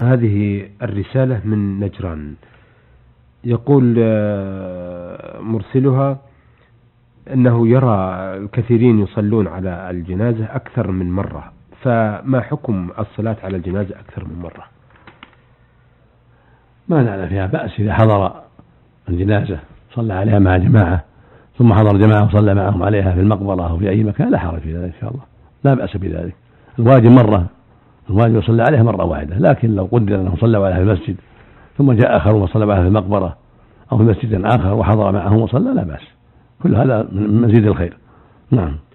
هذه الرسالة من نجران، يقول مرسلها أنه يرى الكثيرين يصلون على الجنازة أكثر من مرة، فما حكم الصلاة على الجنازة أكثر من مرة؟ ما نعلم فيها بأس إذا حضر الجنازة صلى عليها مع جماعة، ثم حضر جماعة وصلى معهم عليها في المقبرة أو في أي مكان، لا حرج في ذلك إن شاء الله، لا بأس بذلك. الواجب يصلى عليها مرة واحدة، لكن لو قدر أنهم صلوا عليها في المسجد ثم جاء آخر وصلى عليها في المقبرة أو في مسجد آخر وحضر معهم وصلى، لا بأس، كل هذا من مزيد الخير. نعم.